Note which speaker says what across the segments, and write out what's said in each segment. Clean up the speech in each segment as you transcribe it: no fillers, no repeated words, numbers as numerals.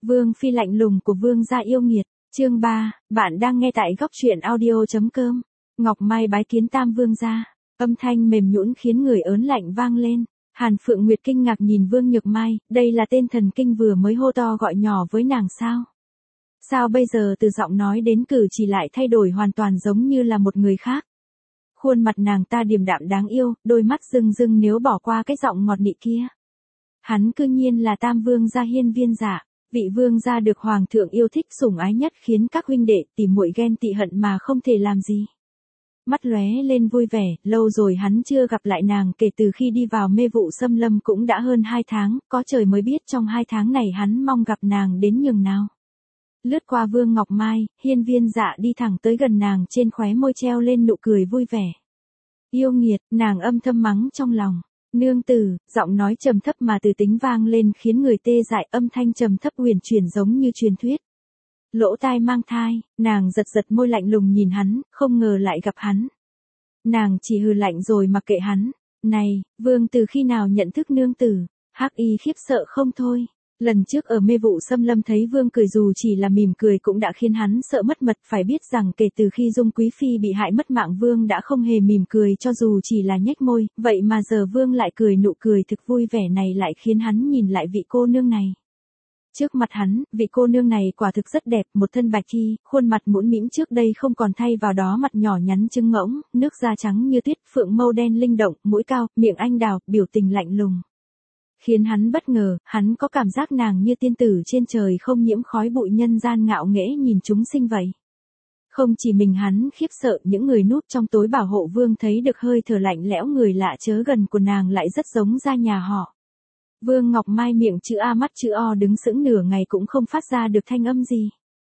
Speaker 1: Vương phi lạnh lùng của vương gia yêu nghiệt, chương 3, bạn đang nghe tại góc truyện audio.com. Ngọc Mai bái kiến Tam vương gia, âm thanh mềm nhũn khiến người ớn lạnh vang lên. Hàn Phượng Nguyệt kinh ngạc nhìn Vương Nhược Mai, đây là tên thần kinh vừa mới hô to gọi nhỏ với nàng sao? Sao bây giờ từ giọng nói đến cử chỉ lại thay đổi hoàn toàn giống như là một người khác? Khuôn mặt nàng ta điềm đạm đáng yêu, đôi mắt rưng rưng nếu bỏ qua cái giọng ngọt nị kia. Hắn cư nhiên là Tam vương gia Hiên Viên Dạ, vị vương gia được hoàng thượng yêu thích sủng ái nhất khiến các huynh đệ tỉ muội ghen tị hận mà không thể làm gì. Mắt lóe lên vui vẻ, lâu rồi hắn chưa gặp lại nàng, kể từ khi đi vào mê vụ xâm lâm cũng đã hơn 2 tháng, có trời mới biết trong 2 tháng này hắn mong gặp nàng đến nhường nào. Lướt qua Vương Ngọc Mai, Hiên Viên Dạ đi thẳng tới gần nàng, trên khóe môi treo lên nụ cười vui vẻ. Yêu nghiệt, nàng âm thầm mắng trong lòng. Nương tử, giọng nói trầm thấp mà từ tính vang lên khiến người tê dại, âm thanh trầm thấp huyền chuyển giống như truyền thuyết. Lỗ tai mang thai, nàng giật giật môi lạnh lùng nhìn hắn, không ngờ lại gặp hắn. Nàng chỉ hừ lạnh rồi mặc kệ hắn. Này, vương từ khi nào nhận thức nương tử? Hắc Y khiếp sợ không thôi. Lần trước ở mê vụ xâm lâm thấy vương cười dù chỉ là mỉm cười cũng đã khiến hắn sợ mất mật, phải biết rằng kể từ khi Dung Quý Phi bị hại mất mạng vương đã không hề mỉm cười cho dù chỉ là nhếch môi, vậy mà giờ vương lại cười, nụ cười thực vui vẻ này lại khiến hắn nhìn lại vị cô nương này. Trước mặt hắn, vị cô nương này quả thực rất đẹp, một thân bạch y, khuôn mặt mũm mĩm trước đây không còn, thay vào đó mặt nhỏ nhắn trứng ngỗng, nước da trắng như tuyết, phượng mâu đen linh động, mũi cao, miệng anh đào, biểu tình lạnh lùng. Khiến hắn bất ngờ, hắn có cảm giác nàng như tiên tử trên trời không nhiễm khói bụi, nhân gian ngạo nghễ nhìn chúng sinh vậy. Không chỉ mình hắn khiếp sợ, những người núp trong tối bảo hộ vương thấy được hơi thở lạnh lẽo người lạ chớ gần của nàng lại rất giống gia nhà họ. Vương Ngọc Mai miệng chữ A mắt chữ O đứng sững nửa ngày cũng không phát ra được thanh âm gì.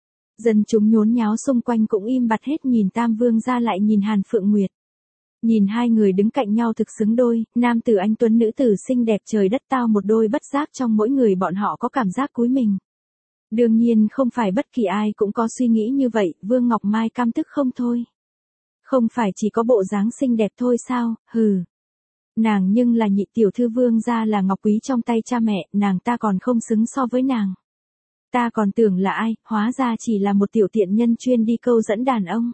Speaker 1: Dân chúng nhốn nháo xung quanh cũng im bặt hết, nhìn Tam vương gia lại nhìn Hàn Phượng Nguyệt. Nhìn hai người đứng cạnh nhau thực xứng đôi, nam tử anh tuấn nữ tử xinh đẹp, trời đất tao một đôi, bất giác trong mỗi người bọn họ có cảm giác cúi mình. Đương nhiên không phải bất kỳ ai cũng có suy nghĩ như vậy, Vương Ngọc Mai căm tức không thôi. Không phải chỉ có bộ dáng xinh đẹp thôi sao, hừ. Nàng nhưng là nhị tiểu thư vương gia, là ngọc quý trong tay cha mẹ, nàng ta còn không xứng so với nàng. Ta còn tưởng là ai, hóa ra chỉ là một tiểu tiện nhân chuyên đi câu dẫn đàn ông.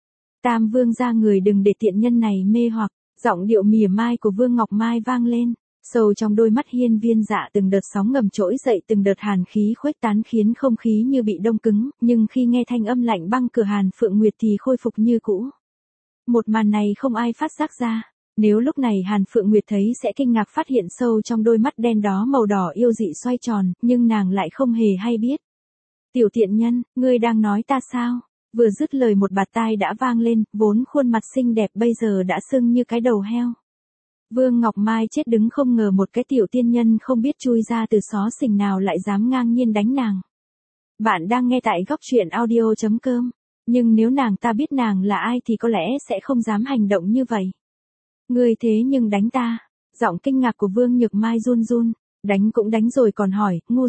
Speaker 1: Tam vương gia, người đừng để tiện nhân này mê hoặc, giọng điệu mỉa mai của Vương Ngọc Mai vang lên, sâu trong đôi mắt Hiên Viên Dạ từng đợt sóng ngầm trỗi dậy, từng đợt hàn khí khuếch tán khiến không khí như bị đông cứng, nhưng khi nghe thanh âm lạnh băng của Hàn Phượng Nguyệt thì khôi phục như cũ. Một màn này không ai phát giác ra, nếu lúc này Hàn Phượng Nguyệt thấy sẽ kinh ngạc phát hiện sâu trong đôi mắt đen đó màu đỏ yêu dị xoay tròn, nhưng nàng lại không hề hay biết. Tiểu tiện nhân, ngươi đang nói ta sao? Vừa dứt lời một bạt tai đã vang lên, vốn khuôn mặt xinh đẹp bây giờ đã sưng như cái đầu heo. Vương Ngọc Mai chết đứng không ngờ một cái tiểu tiên nhân không biết chui ra từ xó xỉnh nào lại dám ngang nhiên đánh nàng. Bạn đang nghe tại góc truyện audio.com, nhưng nếu nàng ta biết nàng là ai thì có lẽ sẽ không dám hành động như vậy. Ngươi thế nhưng đánh ta, giọng kinh ngạc của Vương Nhược Mai run run, đánh cũng đánh rồi còn hỏi, ngu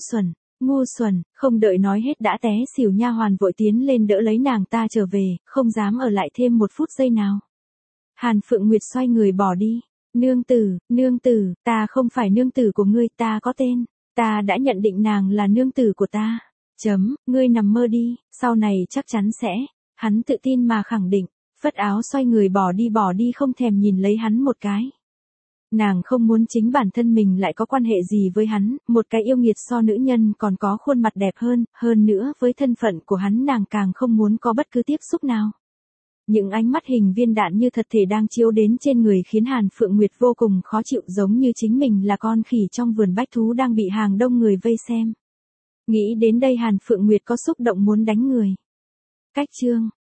Speaker 1: xuẩn, không đợi nói hết đã té xỉu, nha hoàn vội tiến lên đỡ lấy nàng ta trở về, không dám ở lại thêm một phút giây nào. Hàn Phượng Nguyệt xoay người bỏ đi, nương tử, ta không phải nương tử của ngươi, ta có tên, ta đã nhận định nàng là nương tử của ta. Ngươi nằm mơ đi, sau này chắc chắn sẽ, hắn tự tin mà khẳng định, phất áo xoay người bỏ đi không thèm nhìn lấy hắn một cái. Nàng không muốn chính bản thân mình lại có quan hệ gì với hắn, một cái yêu nghiệt so nữ nhân còn có khuôn mặt đẹp hơn nữa với thân phận của hắn nàng càng không muốn có bất cứ tiếp xúc nào. Những ánh mắt hình viên đạn như thật thể đang chiếu đến trên người khiến Hàn Phượng Nguyệt vô cùng khó chịu, giống như chính mình là con khỉ trong vườn bách thú đang bị hàng đông người vây xem. Nghĩ đến đây Hàn Phượng Nguyệt có xúc động muốn đánh người. Cách chương